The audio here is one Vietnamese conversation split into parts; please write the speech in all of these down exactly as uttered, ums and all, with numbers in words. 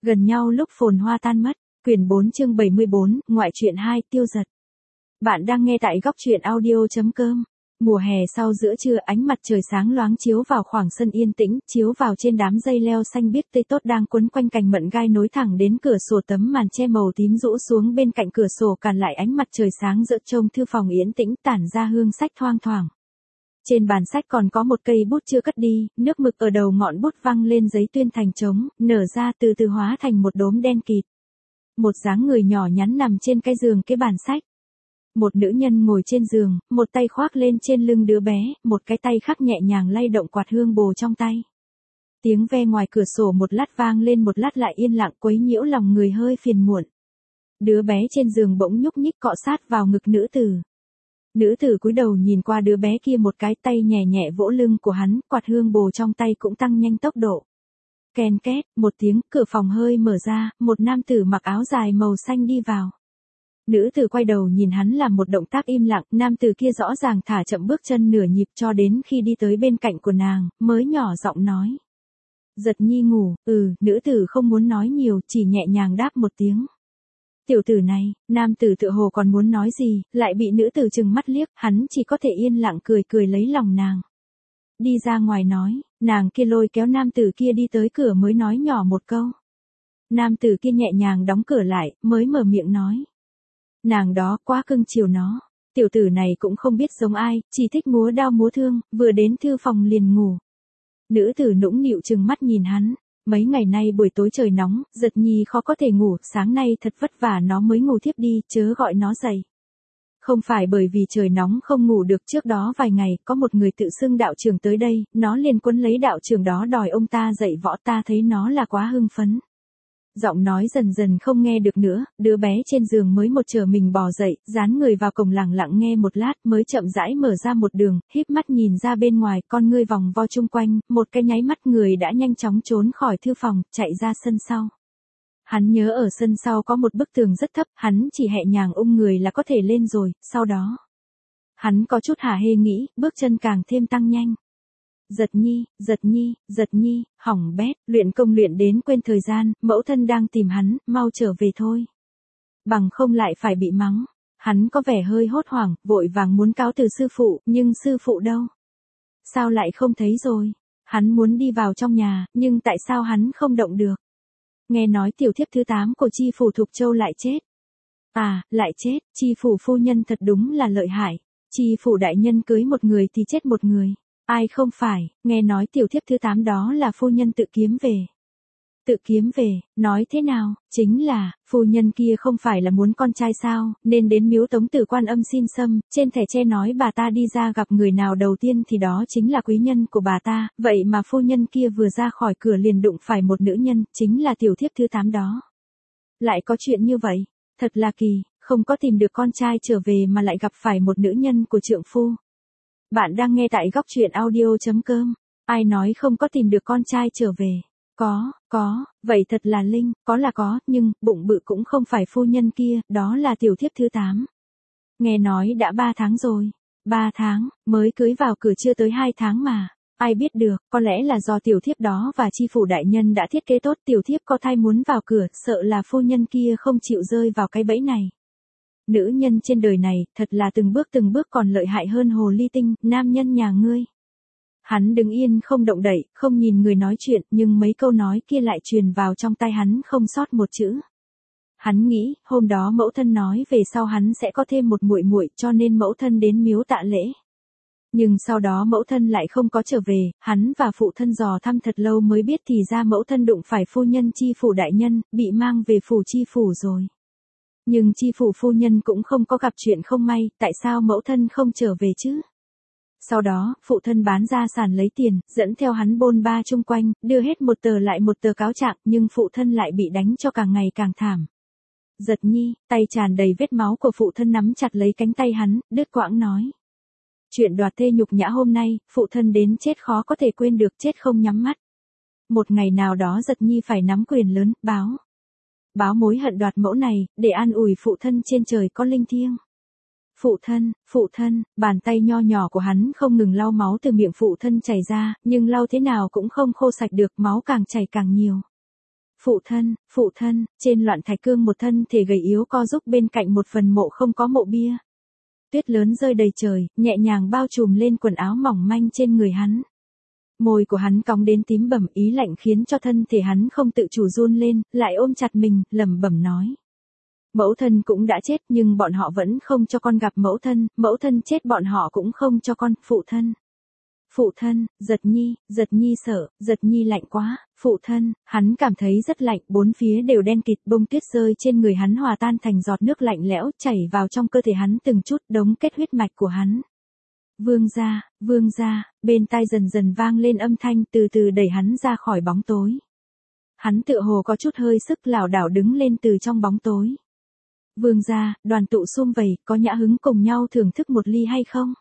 Gần nhau lúc phồn hoa tan mất. Quyển bốn chương bảy mươi bốn, ngoại truyện hai, tiêu giật. Bạn đang nghe tại góc truyện audio.com. Mùa hè sau giữa trưa, ánh mặt trời sáng loáng chiếu vào khoảng sân yên tĩnh, chiếu vào trên đám dây leo xanh biếc tươi tốt đang quấn quanh cành mận gai nối thẳng đến cửa sổ, tấm màn che màu tím rũ xuống bên cạnh cửa sổ cản lại ánh mặt trời sáng rỡ, trông thư phòng yên tĩnh tản ra hương sách thoang thoảng. Trên bàn sách còn có một cây bút chưa cất đi, nước mực ở đầu ngọn bút văng lên giấy tuyên thành trống, nở ra từ từ hóa thành một đốm đen kịt. Một dáng người nhỏ nhắn nằm trên cái giường kế bàn sách. Một nữ nhân ngồi trên giường, một tay khoác lên trên lưng đứa bé, một cái tay khác nhẹ nhàng lay động quạt hương bồ trong tay. Tiếng ve ngoài cửa sổ một lát vang lên một lát lại yên lặng, quấy nhiễu lòng người hơi phiền muộn. Đứa bé trên giường bỗng nhúc nhích cọ sát vào ngực nữ tử. Nữ tử cúi đầu nhìn qua đứa bé kia, một cái tay nhẹ nhẹ vỗ lưng của hắn, quạt hương bồ trong tay cũng tăng nhanh tốc độ. Ken két, một tiếng, cửa phòng hơi mở ra, một nam tử mặc áo dài màu xanh đi vào. Nữ tử quay đầu nhìn hắn làm một động tác im lặng, nam tử kia rõ ràng thả chậm bước chân nửa nhịp cho đến khi đi tới bên cạnh của nàng, mới nhỏ giọng nói. Giật Nhi ngủ, ừ, nữ tử không muốn nói nhiều, chỉ nhẹ nhàng đáp một tiếng. Tiểu tử này, nam tử tựa hồ còn muốn nói gì, lại bị nữ tử trừng mắt liếc, hắn chỉ có thể yên lặng cười cười lấy lòng nàng. Đi ra ngoài nói, nàng kia lôi kéo nam tử kia đi tới cửa mới nói nhỏ một câu. Nam tử kia nhẹ nhàng đóng cửa lại, mới mở miệng nói. Nàng đó quá cưng chiều nó, tiểu tử này cũng không biết giống ai, chỉ thích múa đao múa thương, vừa đến thư phòng liền ngủ. Nữ tử nũng nịu trừng mắt nhìn hắn. Mấy ngày nay buổi tối trời nóng, Giật Nhi khó có thể ngủ, sáng nay thật vất vả nó mới ngủ thiếp đi, chớ gọi nó dậy. Không phải bởi vì trời nóng không ngủ được, trước đó vài ngày, có một người tự xưng đạo trưởng tới đây, nó liền quấn lấy đạo trưởng đó đòi ông ta dạy võ, ta thấy nó là quá hưng phấn. Giọng nói dần dần không nghe được nữa, đứa bé trên giường mới một trở mình bò dậy, dán người vào cổng lặng lặng nghe một lát mới chậm rãi mở ra một đường, híp mắt nhìn ra bên ngoài, con ngươi vòng vo chung quanh, một cái nháy mắt người đã nhanh chóng trốn khỏi thư phòng, chạy ra sân sau. Hắn nhớ ở sân sau có một bức tường rất thấp, hắn chỉ nhẹ nhàng ung người là có thể lên rồi, sau đó. Hắn có chút hả hê nghĩ, bước chân càng thêm tăng nhanh. Giật Nhi, Giật Nhi, Giật Nhi, hỏng bét, luyện công luyện đến quên thời gian, mẫu thân đang tìm hắn, mau trở về thôi. Bằng không lại phải bị mắng. Hắn có vẻ hơi hốt hoảng, vội vàng muốn cáo từ sư phụ, nhưng sư phụ đâu? Sao lại không thấy rồi? Hắn muốn đi vào trong nhà, nhưng tại sao hắn không động được? Nghe nói tiểu thiếp thứ tám của chi phủ Thục Châu lại chết. À, lại chết, chi phủ phu nhân thật đúng là lợi hại. Chi phủ đại nhân cưới một người thì chết một người. Ai không phải, nghe nói tiểu thiếp thứ tám đó là phu nhân tự kiếm về. Tự kiếm về, nói thế nào, chính là, phu nhân kia không phải là muốn con trai sao, nên đến miếu Tống Tử Quan Âm xin xâm, trên thẻ tre nói bà ta đi ra gặp người nào đầu tiên thì đó chính là quý nhân của bà ta, vậy mà phu nhân kia vừa ra khỏi cửa liền đụng phải một nữ nhân, chính là tiểu thiếp thứ tám đó. Lại có chuyện như vậy, thật là kỳ, không có tìm được con trai trở về mà lại gặp phải một nữ nhân của trượng phu. Bạn đang nghe tại góc truyện audio.com. Ai nói không có tìm được con trai trở về? Có, có, vậy thật là linh, có là có, nhưng, bụng bự cũng không phải phu nhân kia, đó là tiểu thiếp thứ tám. Nghe nói đã ba tháng rồi. Ba tháng, mới cưới vào cửa chưa tới hai tháng mà. Ai biết được, có lẽ là do tiểu thiếp đó và chi phủ đại nhân đã thiết kế tốt, tiểu thiếp có thai muốn vào cửa, sợ là phu nhân kia không chịu rơi vào cái bẫy này. Nữ nhân trên đời này, thật là từng bước từng bước còn lợi hại hơn hồ ly tinh, nam nhân nhà ngươi. Hắn đứng yên không động đậy, không nhìn người nói chuyện, nhưng mấy câu nói kia lại truyền vào trong tai hắn không sót một chữ. Hắn nghĩ, hôm đó mẫu thân nói về sau hắn sẽ có thêm một muội muội, cho nên mẫu thân đến miếu tạ lễ. Nhưng sau đó mẫu thân lại không có trở về, hắn và phụ thân dò thăm thật lâu mới biết thì ra mẫu thân đụng phải phu nhân chi phủ đại nhân, bị mang về phủ chi phủ rồi. Nhưng chi phủ phu nhân cũng không có gặp chuyện không may, tại sao mẫu thân không trở về chứ? Sau đó, phụ thân bán gia sản lấy tiền, dẫn theo hắn bôn ba chung quanh, đưa hết một tờ lại một tờ cáo trạng, nhưng phụ thân lại bị đánh cho càng ngày càng thảm. Giật Nhi, tay tràn đầy vết máu của phụ thân nắm chặt lấy cánh tay hắn, đứt quãng nói. Chuyện đoạt thê nhục nhã hôm nay, phụ thân đến chết khó có thể quên được, chết không nhắm mắt. Một ngày nào đó Giật Nhi phải nắm quyền lớn, báo. Báo mối hận đoạt mẫu này, để an ủi phụ thân trên trời có linh thiêng. Phụ thân, phụ thân, bàn tay nho nhỏ của hắn không ngừng lau máu từ miệng phụ thân chảy ra, nhưng lau thế nào cũng không khô sạch được, máu càng chảy càng nhiều. Phụ thân, phụ thân, trên loạn thạch cương một thân thể gầy yếu co giúp bên cạnh một phần mộ không có mộ bia. Tuyết lớn rơi đầy trời, nhẹ nhàng bao trùm lên quần áo mỏng manh trên người hắn. Môi của hắn cong đến tím bầm, ý lạnh khiến cho thân thể hắn không tự chủ run lên, lại ôm chặt mình, lẩm bẩm nói. Mẫu thân cũng đã chết nhưng bọn họ vẫn không cho con gặp mẫu thân, mẫu thân chết bọn họ cũng không cho con, phụ thân. Phụ thân, Giật Nhi, Giật Nhi sợ, Giật Nhi lạnh quá, phụ thân, hắn cảm thấy rất lạnh, bốn phía đều đen kịt, bông tuyết rơi trên người hắn hòa tan thành giọt nước lạnh lẽo, chảy vào trong cơ thể hắn từng chút, đống kết huyết mạch của hắn. Vương gia, vương gia, bên tai dần dần vang lên âm thanh từ từ đẩy hắn ra khỏi bóng tối. Hắn tựa hồ có chút hơi sức lảo đảo đứng lên từ trong bóng tối. Vương gia, đoàn tụ sum vầy, có nhã hứng cùng nhau thưởng thức một ly hay không?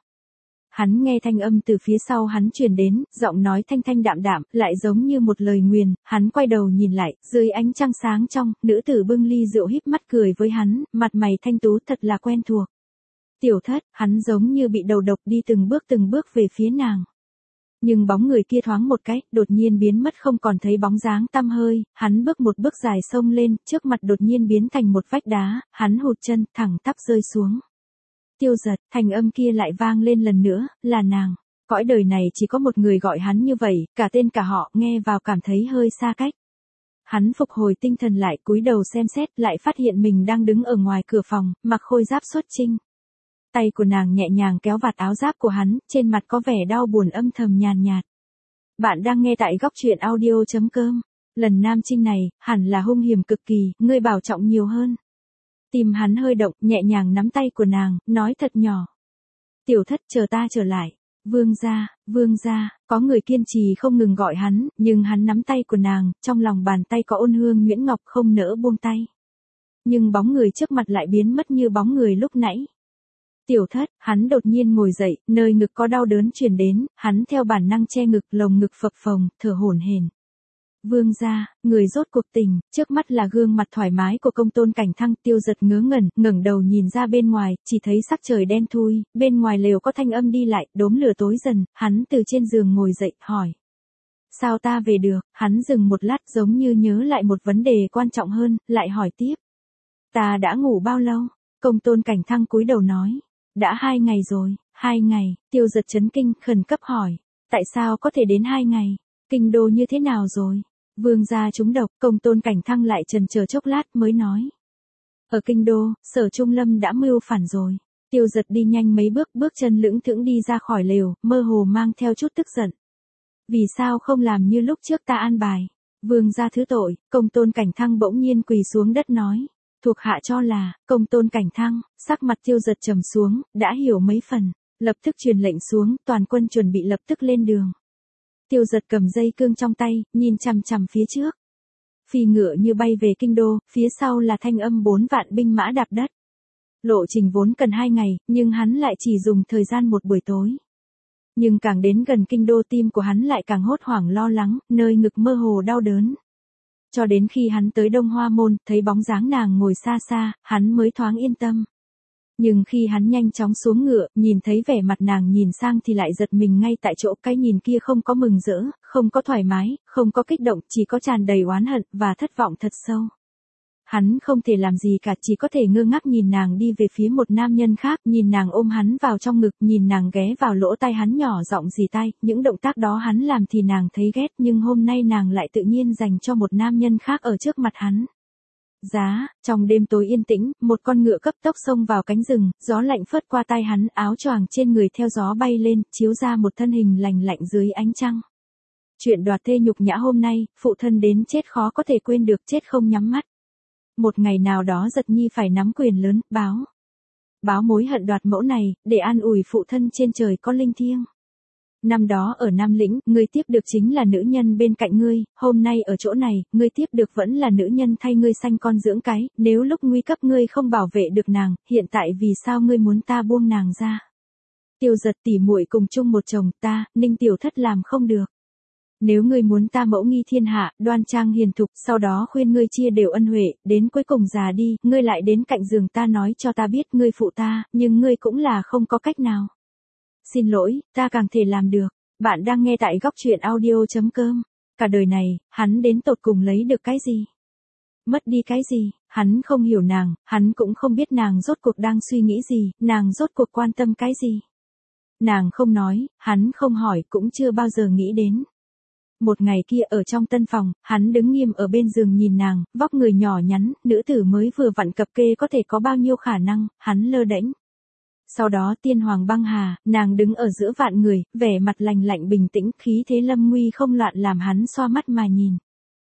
Hắn nghe thanh âm từ phía sau hắn truyền đến, giọng nói thanh thanh đạm đạm, lại giống như một lời nguyền, hắn quay đầu nhìn lại, dưới ánh trăng sáng trong, nữ tử bưng ly rượu híp mắt cười với hắn, mặt mày thanh tú thật là quen thuộc. Tiểu thất, hắn giống như bị đầu độc đi từng bước từng bước về phía nàng. Nhưng bóng người kia thoáng một cái, đột nhiên biến mất không còn thấy bóng dáng tăm hơi, hắn bước một bước dài xông lên, trước mặt đột nhiên biến thành một vách đá, hắn hụt chân, thẳng tắp rơi xuống. Tiêu Giật, thành âm kia lại vang lên lần nữa, là nàng. Cõi đời này chỉ có một người gọi hắn như vậy, cả tên cả họ, nghe vào cảm thấy hơi xa cách. Hắn phục hồi tinh thần lại, cúi đầu xem xét, lại phát hiện mình đang đứng ở ngoài cửa phòng, mặc khôi giáp xuất chinh. Tay của nàng nhẹ nhàng kéo vạt áo giáp của hắn, trên mặt có vẻ đau buồn âm thầm nhàn nhạt. Bạn đang nghe tại góc truyện audio chấm com. Lần nam chinh này, hẳn là hung hiểm cực kỳ, ngươi bảo trọng nhiều hơn. Tim hắn hơi động, nhẹ nhàng nắm tay của nàng, nói thật nhỏ. Tiểu thất, chờ ta trở lại. Vương gia, vương gia, có người kiên trì không ngừng gọi hắn, nhưng hắn nắm tay của nàng, trong lòng bàn tay có ôn hương nhuyễn ngọc không nỡ buông tay. Nhưng bóng người trước mặt lại biến mất như bóng người lúc nãy. Tiểu thất, hắn đột nhiên ngồi dậy, nơi ngực có đau đớn truyền đến, hắn theo bản năng che ngực, lồng ngực phập phồng, thở hổn hển. Vương gia, người rốt cuộc tình, trước mắt là gương mặt thoải mái của Công Tôn Cảnh Thăng. Tiêu Giật ngớ ngẩn, ngẩng đầu nhìn ra bên ngoài, chỉ thấy sắc trời đen thui, bên ngoài lều có thanh âm đi lại, đốm lửa tối dần, hắn từ trên giường ngồi dậy, hỏi. Sao ta về được? Hắn dừng một lát giống như nhớ lại một vấn đề quan trọng hơn, lại hỏi tiếp. Ta đã ngủ bao lâu? Công Tôn Cảnh Thăng cúi đầu nói. Đã hai ngày rồi, hai ngày. Tiêu Giật chấn kinh, khẩn cấp hỏi. Tại sao có thể đến hai ngày? Kinh đô như thế nào rồi? Vương gia trúng độc, Công Tôn Cảnh Thăng lại chần chờ chốc lát mới nói. Ở kinh đô, Sở Trung Lâm đã mưu phản rồi. Tiêu Giật đi nhanh mấy bước, bước chân lững thững đi ra khỏi lều, mơ hồ mang theo chút tức giận. Vì sao không làm như lúc trước ta an bài? Vương gia thứ tội, Công Tôn Cảnh Thăng bỗng nhiên quỳ xuống đất nói. Thuộc hạ cho là, Công Tôn Cảnh Thăng, sắc mặt Tiêu Giật trầm xuống, đã hiểu mấy phần, lập tức truyền lệnh xuống, toàn quân chuẩn bị lập tức lên đường. Tiêu Giật cầm dây cương trong tay, nhìn chằm chằm phía trước. Phi ngựa như bay về kinh đô, phía sau là thanh âm bốn vạn binh mã đạp đất. Lộ trình vốn cần hai ngày, nhưng hắn lại chỉ dùng thời gian một buổi tối. Nhưng càng đến gần kinh đô tim của hắn lại càng hốt hoảng lo lắng, nơi ngực mơ hồ đau đớn. Cho đến khi hắn tới Đông Hoa Môn, thấy bóng dáng nàng ngồi xa xa, hắn mới thoáng yên tâm. Nhưng khi hắn nhanh chóng xuống ngựa, nhìn thấy vẻ mặt nàng nhìn sang thì lại giật mình ngay tại chỗ. Cái nhìn kia không có mừng rỡ, không có thoải mái, không có kích động, chỉ có tràn đầy oán hận và thất vọng thật sâu. Hắn không thể làm gì cả, chỉ có thể ngơ ngác nhìn nàng đi về phía một nam nhân khác, nhìn nàng ôm hắn vào trong ngực, nhìn nàng ghé vào lỗ tai hắn nhỏ giọng rì tai. Những động tác đó hắn làm thì nàng thấy ghét, nhưng hôm nay nàng lại tự nhiên dành cho một nam nhân khác ở trước mặt hắn. Giá, trong đêm tối yên tĩnh, một con ngựa cấp tốc xông vào cánh rừng, gió lạnh phớt qua tai hắn, áo choàng trên người theo gió bay lên, chiếu ra một thân hình lành lạnh dưới ánh trăng. Chuyện đoạt thê nhục nhã hôm nay, phụ thân đến chết khó có thể quên được, chết không nhắm mắt. Một ngày nào đó Giật Nhi phải nắm quyền lớn, báo. Báo mối hận đoạt mẫu này, để an ủi phụ thân trên trời có linh thiêng. Năm đó ở Nam Lĩnh, ngươi tiếp được chính là nữ nhân bên cạnh ngươi, hôm nay ở chỗ này, ngươi tiếp được vẫn là nữ nhân thay ngươi sanh con dưỡng cái, nếu lúc nguy cấp ngươi không bảo vệ được nàng, hiện tại vì sao ngươi muốn ta buông nàng ra? Tiêu Giật tỉ muội cùng chung một chồng, ta, Ninh tiểu thất làm không được. Nếu ngươi muốn ta mẫu nghi thiên hạ, đoan trang hiền thục, sau đó khuyên ngươi chia đều ân huệ, đến cuối cùng già đi, ngươi lại đến cạnh giường ta nói cho ta biết ngươi phụ ta, nhưng ngươi cũng là không có cách nào. Xin lỗi, ta càng thể làm được. Bạn đang nghe tại góc truyện audio chấm com. Cả đời này, hắn đến tột cùng lấy được cái gì? Mất đi cái gì? Hắn không hiểu nàng, hắn cũng không biết nàng rốt cuộc đang suy nghĩ gì, nàng rốt cuộc quan tâm cái gì. Nàng không nói, hắn không hỏi cũng chưa bao giờ nghĩ đến. Một ngày kia ở trong tân phòng, hắn đứng nghiêm ở bên giường nhìn nàng, vóc người nhỏ nhắn, nữ tử mới vừa vặn cập kê có thể có bao nhiêu khả năng, hắn lơ đễnh. Sau đó tiên hoàng băng hà, nàng đứng ở giữa vạn người, vẻ mặt lành lạnh bình tĩnh, khí thế lâm nguy không loạn làm hắn xoa mắt mà nhìn.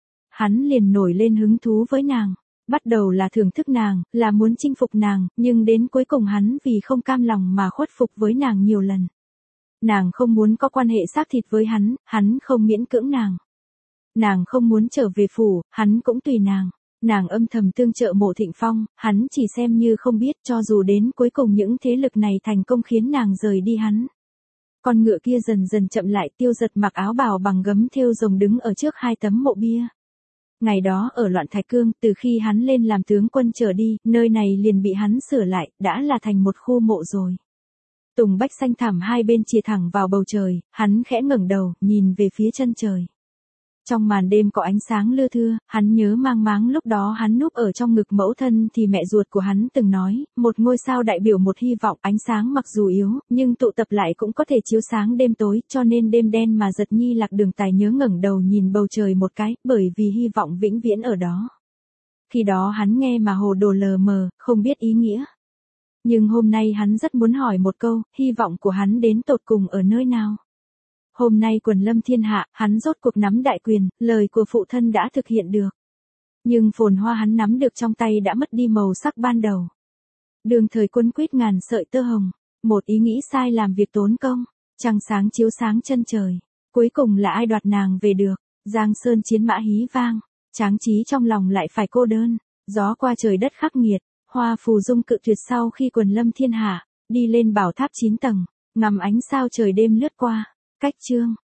Hắn liền nổi lên hứng thú với nàng. Bắt đầu là thưởng thức nàng, là muốn chinh phục nàng, nhưng đến cuối cùng hắn vì không cam lòng mà khuất phục với nàng nhiều lần. Nàng không muốn có quan hệ xác thịt với hắn, hắn không miễn cưỡng nàng. Nàng không muốn trở về phủ, hắn cũng tùy nàng. Nàng âm thầm tương trợ Mộ Thịnh Phong, hắn chỉ xem như không biết, cho dù đến cuối cùng những thế lực này thành công khiến nàng rời đi hắn. Con ngựa kia dần dần chậm lại, Tiêu Dật mặc áo bào bằng gấm thêu rồng đứng ở trước hai tấm mộ bia. Ngày đó ở Loạn Thạch Cương, từ khi hắn lên làm tướng quân trở đi, nơi này liền bị hắn sửa lại, đã là thành một khu mộ rồi. Tùng bách xanh thẳm hai bên chìa thẳng vào bầu trời, hắn khẽ ngẩng đầu, nhìn về phía chân trời. Trong màn đêm có ánh sáng lưa thưa, hắn nhớ mang máng lúc đó hắn núp ở trong ngực mẫu thân thì mẹ ruột của hắn từng nói, một ngôi sao đại biểu một hy vọng, ánh sáng mặc dù yếu, nhưng tụ tập lại cũng có thể chiếu sáng đêm tối, cho nên đêm đen mà Giật Nhi Lạc Đường tài nhớ ngẩng đầu nhìn bầu trời một cái, bởi vì hy vọng vĩnh viễn ở đó. Khi đó hắn nghe mà hồ đồ lờ mờ, không biết ý nghĩa. Nhưng hôm nay hắn rất muốn hỏi một câu, hy vọng của hắn đến tột cùng ở nơi nào? Hôm nay quần lâm thiên hạ, hắn rốt cuộc nắm đại quyền, lời của phụ thân đã thực hiện được. Nhưng phồn hoa hắn nắm được trong tay đã mất đi màu sắc ban đầu. Đường thời quân quyết ngàn sợi tơ hồng, một ý nghĩ sai làm việc tốn công, trăng sáng chiếu sáng chân trời. Cuối cùng là ai đoạt nàng về được, Giang Sơn chiến mã hí vang, tráng trí trong lòng lại phải cô đơn, gió qua trời đất khắc nghiệt, hoa phù dung cự tuyệt sau khi quần lâm thiên hạ, đi lên bảo tháp chín tầng, ngắm ánh sao trời đêm lướt qua. Cách chương